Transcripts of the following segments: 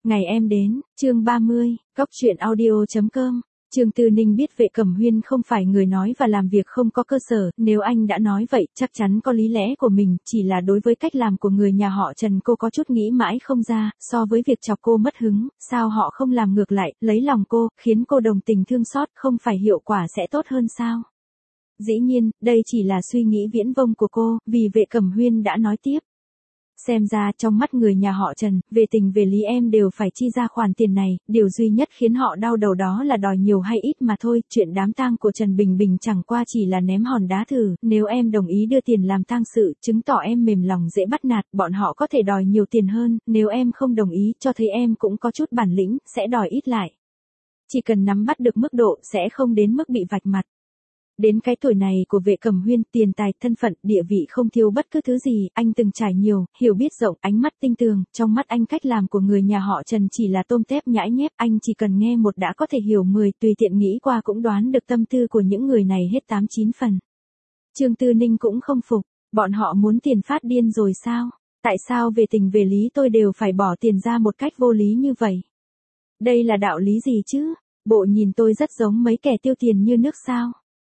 Ngày em đến, chương 30, Cóc truyện audio.com. Trương Tư Ninh biết Vệ Cẩm Huyên không phải người nói và làm việc không có cơ sở, nếu anh đã nói vậy chắc chắn có lý lẽ của mình, chỉ là đối với cách làm của người nhà họ Trần cô có chút nghĩ mãi không ra, so với việc chọc cô mất hứng, sao họ không làm ngược lại, lấy lòng cô, khiến cô đồng tình thương xót, không phải hiệu quả sẽ tốt hơn sao? Dĩ nhiên, đây chỉ là suy nghĩ viển vông của cô, vì Vệ Cẩm Huyên đã nói tiếp. Xem ra trong mắt người nhà họ Trần, về tình về lý em đều phải chi ra khoản tiền này, điều duy nhất khiến họ đau đầu đó là đòi nhiều hay ít mà thôi, chuyện đám tang của Trần Bình Bình chẳng qua chỉ là ném hòn đá thử, nếu em đồng ý đưa tiền làm tang sự, chứng tỏ em mềm lòng dễ bắt nạt, bọn họ có thể đòi nhiều tiền hơn, nếu em không đồng ý, cho thấy em cũng có chút bản lĩnh, sẽ đòi ít lại. Chỉ cần nắm bắt được mức độ, sẽ không đến mức bị vạch mặt. Đến cái tuổi này của Vệ Cẩm Huyên, tiền tài, thân phận, địa vị không thiếu bất cứ thứ gì, anh từng trải nhiều, hiểu biết rộng, ánh mắt tinh tường, trong mắt anh cách làm của người nhà họ Trần chỉ là tôm tép nhãi nhép, anh chỉ cần nghe một đã có thể hiểu 10, tùy tiện nghĩ qua cũng đoán được tâm tư của những người này hết 8-9 phần. Trương Tư Ninh cũng không phục, bọn họ muốn tiền phát điên rồi sao? Tại sao về tình về lý tôi đều phải bỏ tiền ra một cách vô lý như vậy? Đây là đạo lý gì chứ? Bộ nhìn tôi rất giống mấy kẻ tiêu tiền như nước sao?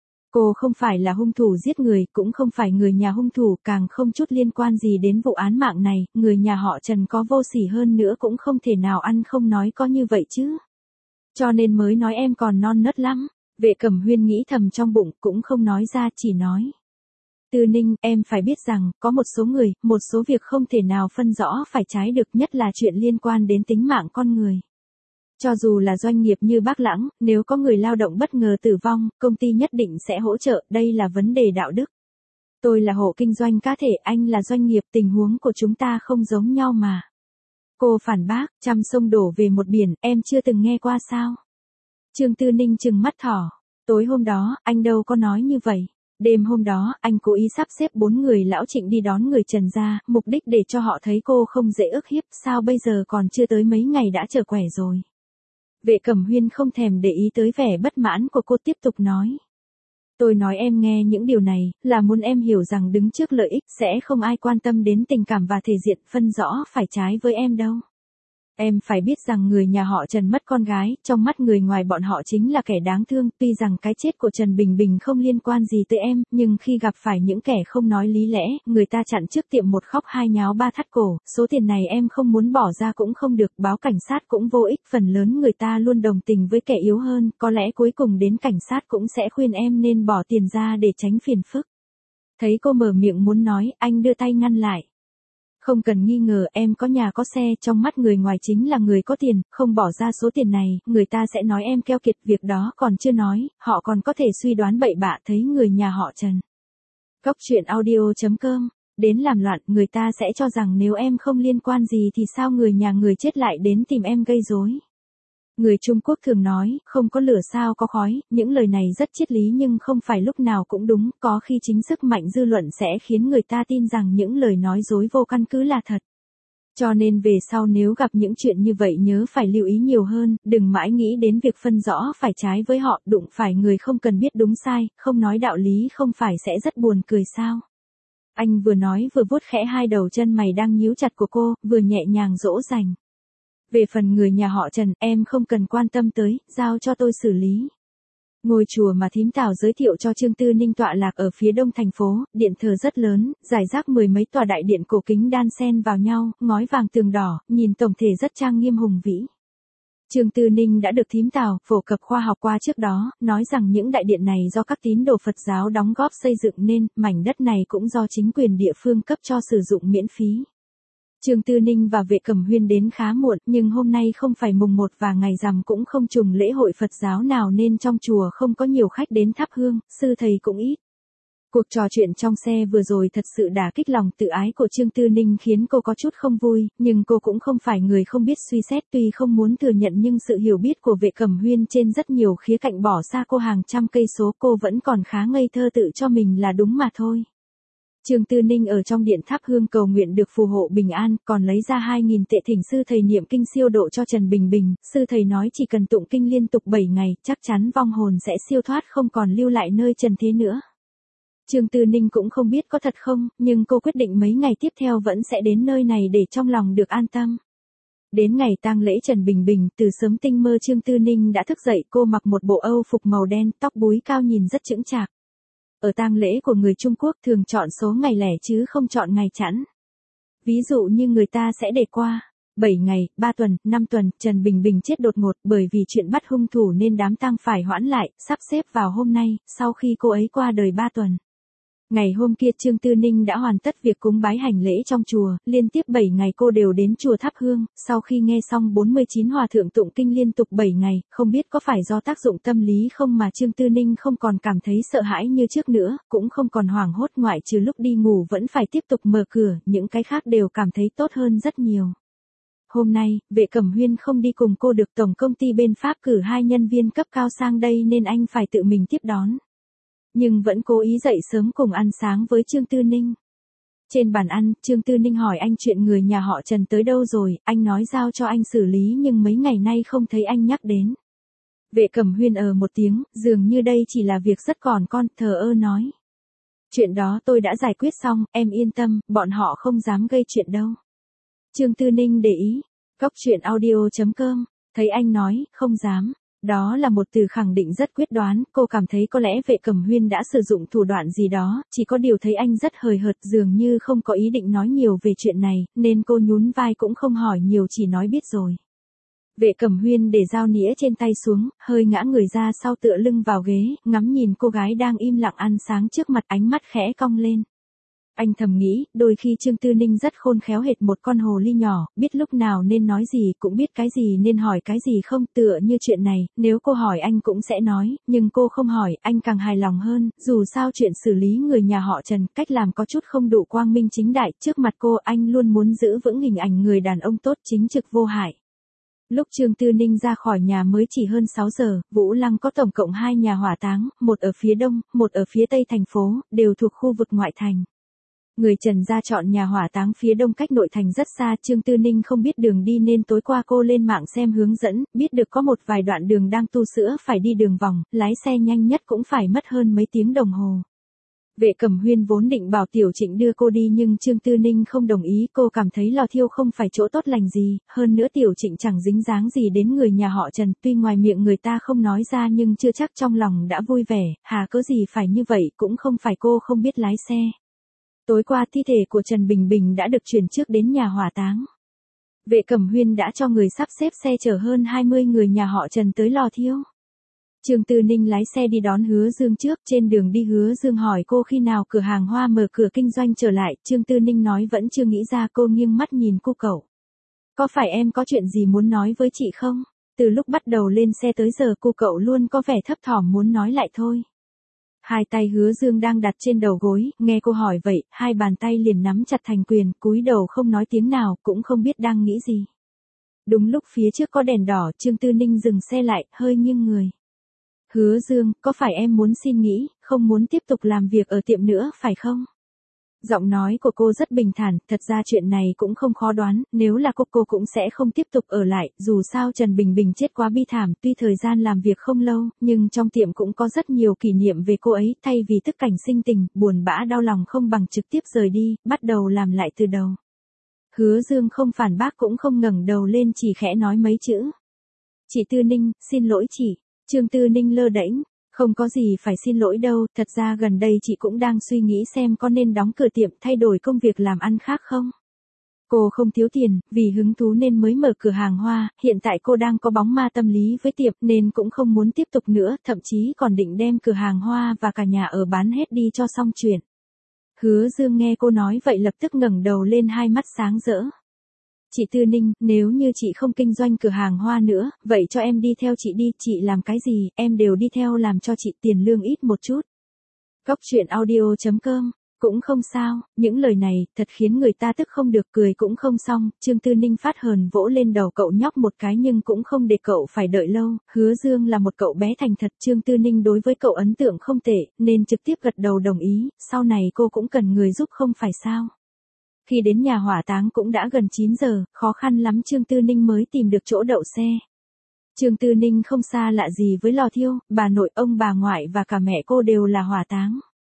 Cô không phải là hung thủ giết người, cũng không phải người nhà hung thủ, càng không chút liên quan gì đến vụ án mạng này, người nhà họ Trần có vô sỉ hơn nữa cũng không thể nào ăn không nói có như vậy chứ. Cho nên mới nói em còn non nớt lắm, Vệ Cẩm Huyên nghĩ thầm trong bụng, cũng không nói ra, chỉ nói. Tư Ninh, em phải biết rằng, có một số người, một số việc không thể nào phân rõ phải trái được, nhất là chuyện liên quan đến tính mạng con người. Cho dù là doanh nghiệp như Bác Lãng, nếu có người lao động bất ngờ tử vong, công ty nhất định sẽ hỗ trợ, đây là vấn đề đạo đức. Tôi là hộ kinh doanh cá thể, anh là doanh nghiệp, tình huống của chúng ta không giống nhau mà. Cô phản bác, trăm sông đổ về một biển, em chưa từng nghe qua sao? Trương Tư Ninh trừng mắt thỏ. Tối hôm đó, anh đâu có nói như vậy. Đêm hôm đó, anh cố ý sắp xếp 4 người lão Trịnh đi đón người Trần ra, mục đích để cho họ thấy cô không dễ ức hiếp, sao bây giờ còn chưa tới mấy ngày đã trở quẻ rồi. Vệ Cẩm Huyên không thèm để ý tới vẻ bất mãn của cô, tiếp tục nói. Tôi nói em nghe những điều này, là muốn em hiểu rằng đứng trước lợi ích, sẽ không ai quan tâm đến tình cảm và thể diện, phân rõ phải trái với em đâu. Em phải biết rằng người nhà họ Trần mất con gái, trong mắt người ngoài bọn họ chính là kẻ đáng thương, tuy rằng cái chết của Trần Bình Bình không liên quan gì tới em, nhưng khi gặp phải những kẻ không nói lý lẽ, người ta chặn trước tiệm một khóc hai nháo ba thắt cổ, số tiền này em không muốn bỏ ra cũng không được, báo cảnh sát cũng vô ích, phần lớn người ta luôn đồng tình với kẻ yếu hơn, có lẽ cuối cùng đến cảnh sát cũng sẽ khuyên em nên bỏ tiền ra để tránh phiền phức. Thấy cô mở miệng muốn nói, anh đưa tay ngăn lại. Không cần nghi ngờ, em có nhà có xe, trong mắt người ngoài chính là người có tiền, không bỏ ra số tiền này, người ta sẽ nói em keo kiệt, việc đó còn chưa nói, họ còn có thể suy đoán bậy bạ, thấy người nhà họ Trần. Cóc truyện audio.com, đến làm loạn, người ta sẽ cho rằng nếu em không liên quan gì thì sao người nhà người chết lại đến tìm em gây rối. Người Trung Quốc thường nói, không có lửa sao có khói, những lời này rất triết lý nhưng không phải lúc nào cũng đúng, có khi chính sức mạnh dư luận sẽ khiến người ta tin rằng những lời nói dối vô căn cứ là thật. Cho nên về sau nếu gặp những chuyện như vậy nhớ phải lưu ý nhiều hơn, đừng mãi nghĩ đến việc phân rõ phải trái với họ, đụng phải người không cần biết đúng sai, không nói đạo lý không phải sẽ rất buồn cười sao. Anh vừa nói vừa vuốt khẽ hai đầu chân mày đang nhíu chặt của cô, vừa nhẹ nhàng dỗ dành. Về phần người nhà họ Trần, em không cần quan tâm tới, giao cho tôi xử lý. Ngôi chùa mà thím Tào giới thiệu cho Trương Tư Ninh tọa lạc ở phía đông thành phố, điện thờ rất lớn, rải rác mười mấy tòa đại điện cổ kính đan xen vào nhau, ngói vàng tường đỏ, nhìn tổng thể rất trang nghiêm hùng vĩ. Trương Tư Ninh đã được thím Tào phổ cập khoa học qua trước đó, nói rằng những đại điện này do các tín đồ Phật giáo đóng góp xây dựng nên, mảnh đất này cũng do chính quyền địa phương cấp cho sử dụng miễn phí. Trương Tư Ninh và Vệ Cẩm Huyên đến khá muộn, nhưng hôm nay không phải mùng 1 và ngày rằm cũng không trùng lễ hội Phật giáo nào nên trong chùa không có nhiều khách đến thắp hương, sư thầy cũng ít. Cuộc trò chuyện trong xe vừa rồi thật sự đả kích lòng tự ái của Trương Tư Ninh khiến cô có chút không vui, nhưng cô cũng không phải người không biết suy xét, tuy không muốn thừa nhận nhưng sự hiểu biết của Vệ Cẩm Huyên trên rất nhiều khía cạnh bỏ xa cô hàng trăm cây số, cô vẫn còn khá ngây thơ tự cho mình là đúng mà thôi. Trương Tư Ninh ở trong điện thắp hương cầu nguyện được phù hộ bình an, còn lấy ra 2.000 tệ thỉnh sư thầy niệm kinh siêu độ cho Trần Bình Bình, sư thầy nói chỉ cần tụng kinh liên tục 7 ngày, chắc chắn vong hồn sẽ siêu thoát không còn lưu lại nơi trần thế nữa. Trương Tư Ninh cũng không biết có thật không, nhưng cô quyết định mấy ngày tiếp theo vẫn sẽ đến nơi này để trong lòng được an tâm. Đến ngày tang lễ Trần Bình Bình, từ sớm tinh mơ Trương Tư Ninh đã thức dậy, cô mặc một bộ âu phục màu đen, tóc búi cao nhìn rất chững chạc. Ở tang lễ của người Trung Quốc thường chọn số ngày lẻ chứ không chọn ngày chẵn. Ví dụ như người ta sẽ để qua 7 ngày, 3 tuần, 5 tuần, Trần Bình Bình chết đột ngột bởi vì chuyện bắt hung thủ nên đám tang phải hoãn lại, sắp xếp vào hôm nay, sau khi cô ấy qua đời 3 tuần. Ngày hôm kia Trương Tư Ninh đã hoàn tất việc cúng bái hành lễ trong chùa, liên tiếp 7 ngày cô đều đến chùa thắp hương, sau khi nghe xong 49 hòa thượng tụng kinh liên tục 7 ngày, không biết có phải do tác dụng tâm lý không mà Trương Tư Ninh không còn cảm thấy sợ hãi như trước nữa, cũng không còn hoảng hốt ngoại trừ lúc đi ngủ vẫn phải tiếp tục mở cửa, những cái khác đều cảm thấy tốt hơn rất nhiều. Hôm nay, Vệ Cẩm Huyên không đi cùng cô được, tổng công ty bên Pháp cử 2 nhân viên cấp cao sang đây nên anh phải tự mình tiếp đón. Nhưng vẫn cố ý dậy sớm cùng ăn sáng với Trương Tư Ninh. Trên bàn ăn, Trương Tư Ninh hỏi anh chuyện người nhà họ Trần tới đâu rồi, anh nói giao cho anh xử lý nhưng mấy ngày nay không thấy anh nhắc đến. Vệ Cẩm Huyên một tiếng, dường như đây chỉ là việc rất còn con, thờ ơ nói. Chuyện đó tôi đã giải quyết xong, em yên tâm, bọn họ không dám gây chuyện đâu. Trương Tư Ninh để ý, Góc Chuyện Audio.com, thấy anh nói, không dám. Đó là một từ khẳng định rất quyết đoán, cô cảm thấy có lẽ Vệ Cẩm Huyên đã sử dụng thủ đoạn gì đó, chỉ có điều thấy anh rất hời hợt, dường như không có ý định nói nhiều về chuyện này, nên cô nhún vai cũng không hỏi nhiều, chỉ nói biết rồi. Vệ Cẩm Huyên để dao nĩa trên tay xuống, hơi ngã người ra sau tựa lưng vào ghế, ngắm nhìn cô gái đang im lặng ăn sáng trước mặt, ánh mắt khẽ cong lên. Anh thầm nghĩ, đôi khi Trương Tư Ninh rất khôn khéo hệt một con hồ ly nhỏ, biết lúc nào nên nói gì, cũng biết cái gì nên hỏi cái gì không, tựa như chuyện này, nếu cô hỏi anh cũng sẽ nói, nhưng cô không hỏi, anh càng hài lòng hơn, dù sao chuyện xử lý người nhà họ Trần, cách làm có chút không đủ quang minh chính đại, trước mặt cô anh luôn muốn giữ vững hình ảnh người đàn ông tốt chính trực vô hại. Lúc Trương Tư Ninh ra khỏi nhà mới chỉ hơn 6 giờ, Vũ Lăng có tổng cộng 2 nhà hỏa táng, một ở phía đông, một ở phía tây thành phố, đều thuộc khu vực ngoại thành. Người Trần gia chọn nhà hỏa táng phía đông cách nội thành rất xa, Trương Tư Ninh không biết đường đi nên tối qua cô lên mạng xem hướng dẫn, biết được có một vài đoạn đường đang tu sửa phải đi đường vòng, lái xe nhanh nhất cũng phải mất hơn mấy tiếng đồng hồ. Vệ Cẩm Huyên vốn định bảo Tiểu Trịnh đưa cô đi nhưng Trương Tư Ninh không đồng ý, cô cảm thấy Lò Thiêu không phải chỗ tốt lành gì, hơn nữa Tiểu Trịnh chẳng dính dáng gì đến người nhà họ Trần, tuy ngoài miệng người ta không nói ra nhưng chưa chắc trong lòng đã vui vẻ, hà cớ gì phải như vậy, cũng không phải cô không biết lái xe. Tối qua thi thể của Trần Bình Bình đã được chuyển trước đến nhà hỏa táng. Vệ Cẩm Huyên đã cho người sắp xếp xe chở hơn 20 người nhà họ Trần tới Lò Thiêu. Trương Tư Ninh lái xe đi đón Hứa Dương trước, trên đường đi Hứa Dương hỏi cô khi nào cửa hàng hoa mở cửa kinh doanh trở lại, Trương Tư Ninh nói vẫn chưa nghĩ ra, cô nghiêng mắt nhìn cô cậu. Có phải em có chuyện gì muốn nói với chị không? Từ lúc bắt đầu lên xe tới giờ cô cậu luôn có vẻ thấp thỏm muốn nói lại thôi. Hai tay Hứa Dương đang đặt trên đầu gối, nghe cô hỏi vậy, hai bàn tay liền nắm chặt thành quyền, cúi đầu không nói tiếng nào, cũng không biết đang nghĩ gì. Đúng lúc phía trước có đèn đỏ, Trương Tư Ninh dừng xe lại, hơi nghiêng người. Hứa Dương, có phải em muốn xin nghỉ, không muốn tiếp tục làm việc ở tiệm nữa, phải không? Giọng nói của cô rất bình thản, thật ra chuyện này cũng không khó đoán, nếu là cô cũng sẽ không tiếp tục ở lại, dù sao Trần Bình Bình chết quá bi thảm, tuy thời gian làm việc không lâu, nhưng trong tiệm cũng có rất nhiều kỷ niệm về cô ấy, thay vì tức cảnh sinh tình, buồn bã đau lòng không bằng trực tiếp rời đi, bắt đầu làm lại từ đầu. Hứa Dương không phản bác cũng không ngẩng đầu lên, chỉ khẽ nói mấy chữ. Chị Tư Ninh, xin lỗi chị. Trương Tư Ninh lơ đễnh. Không có gì phải xin lỗi đâu, thật ra gần đây chị cũng đang suy nghĩ xem có nên đóng cửa tiệm thay đổi công việc làm ăn khác không. Cô không thiếu tiền, vì hứng thú nên mới mở cửa hàng hoa, hiện tại cô đang có bóng ma tâm lý với tiệm nên cũng không muốn tiếp tục nữa, thậm chí còn định đem cửa hàng hoa và cả nhà ở bán hết đi cho xong chuyện. Hứa Dương nghe cô nói vậy lập tức ngẩng đầu lên, hai mắt sáng rỡ. Chị Tư Ninh, nếu như chị không kinh doanh cửa hàng hoa nữa, vậy cho em đi theo chị đi, chị làm cái gì, em đều đi theo làm cho chị, tiền lương ít một chút. Góc Chuyện Audio.com, cũng không sao, những lời này, thật khiến người ta tức không được, cười cũng không xong, Trương Tư Ninh phát hờn vỗ lên đầu cậu nhóc một cái nhưng cũng không để cậu phải đợi lâu, Hứa Dương là một cậu bé thành thật, Trương Tư Ninh đối với cậu ấn tượng không tệ, nên trực tiếp gật đầu đồng ý, sau này cô cũng cần người giúp không phải sao. Khi đến nhà hỏa táng cũng đã gần 9 giờ, khó khăn lắm Trương Tư Ninh mới tìm được chỗ đậu xe. Trương Tư Ninh không xa lạ gì với Lò Thiêu, bà nội, ông bà ngoại và cả mẹ cô đều là hỏa táng.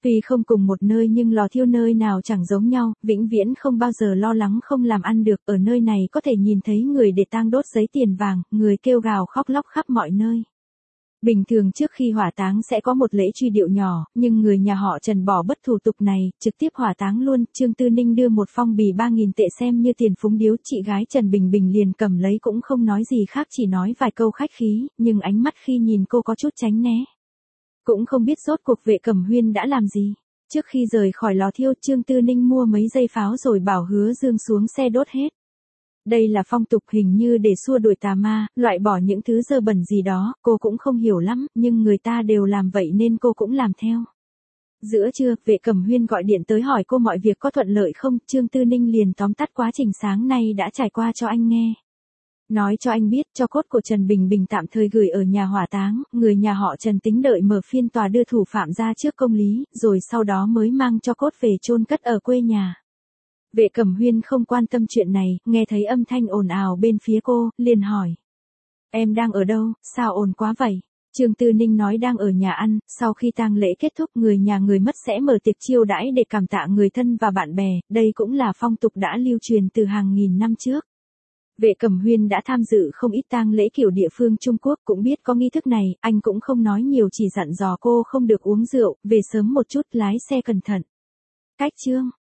Tuy không cùng một nơi nhưng lò thiêu nơi nào chẳng giống nhau, vĩnh viễn không bao giờ lo lắng không làm ăn được, ở nơi này có thể nhìn thấy người để tang đốt giấy tiền vàng, người kêu gào khóc lóc khắp mọi nơi. Bình thường trước khi hỏa táng sẽ có một lễ truy điệu nhỏ, nhưng người nhà họ Trần bỏ bất thủ tục này, trực tiếp hỏa táng luôn. Trương Tư Ninh đưa một phong bì 3.000 tệ xem như tiền phúng điếu, chị gái Trần Bình Bình liền cầm lấy cũng không nói gì khác, chỉ nói vài câu khách khí, nhưng ánh mắt khi nhìn cô có chút tránh né. Cũng không biết rốt cuộc Vệ Cẩm Huyên đã làm gì. Trước khi rời khỏi lò thiêu, Trương Tư Ninh mua mấy dây pháo rồi bảo Hứa Dương xuống xe đốt hết. Đây là phong tục hình như để xua đuổi tà ma, loại bỏ những thứ dơ bẩn gì đó, cô cũng không hiểu lắm, nhưng người ta đều làm vậy nên cô cũng làm theo. Giữa trưa, Vệ Cẩm Huyên gọi điện tới hỏi cô mọi việc có thuận lợi không, Trương Tư Ninh liền tóm tắt quá trình sáng nay đã trải qua cho anh nghe. Nói cho anh biết tro cốt của Trần Bình Bình tạm thời gửi ở nhà hỏa táng, người nhà họ Trần tính đợi mở phiên tòa đưa thủ phạm ra trước công lý, rồi sau đó mới mang tro cốt về chôn cất ở quê nhà. Vệ Cẩm Huyên không quan tâm chuyện này, nghe thấy âm thanh ồn ào bên phía cô, liền hỏi. Em đang ở đâu, sao ồn quá vậy? Trương Tư Ninh nói đang ở nhà ăn, sau khi tang lễ kết thúc người nhà người mất sẽ mở tiệc chiêu đãi để cảm tạ người thân và bạn bè, đây cũng là phong tục đã lưu truyền từ hàng nghìn năm trước. Vệ Cẩm Huyên đã tham dự không ít tang lễ kiểu địa phương Trung Quốc, cũng biết có nghi thức này, anh cũng không nói nhiều, chỉ dặn dò cô không được uống rượu, về sớm một chút, lái xe cẩn thận. Cách chương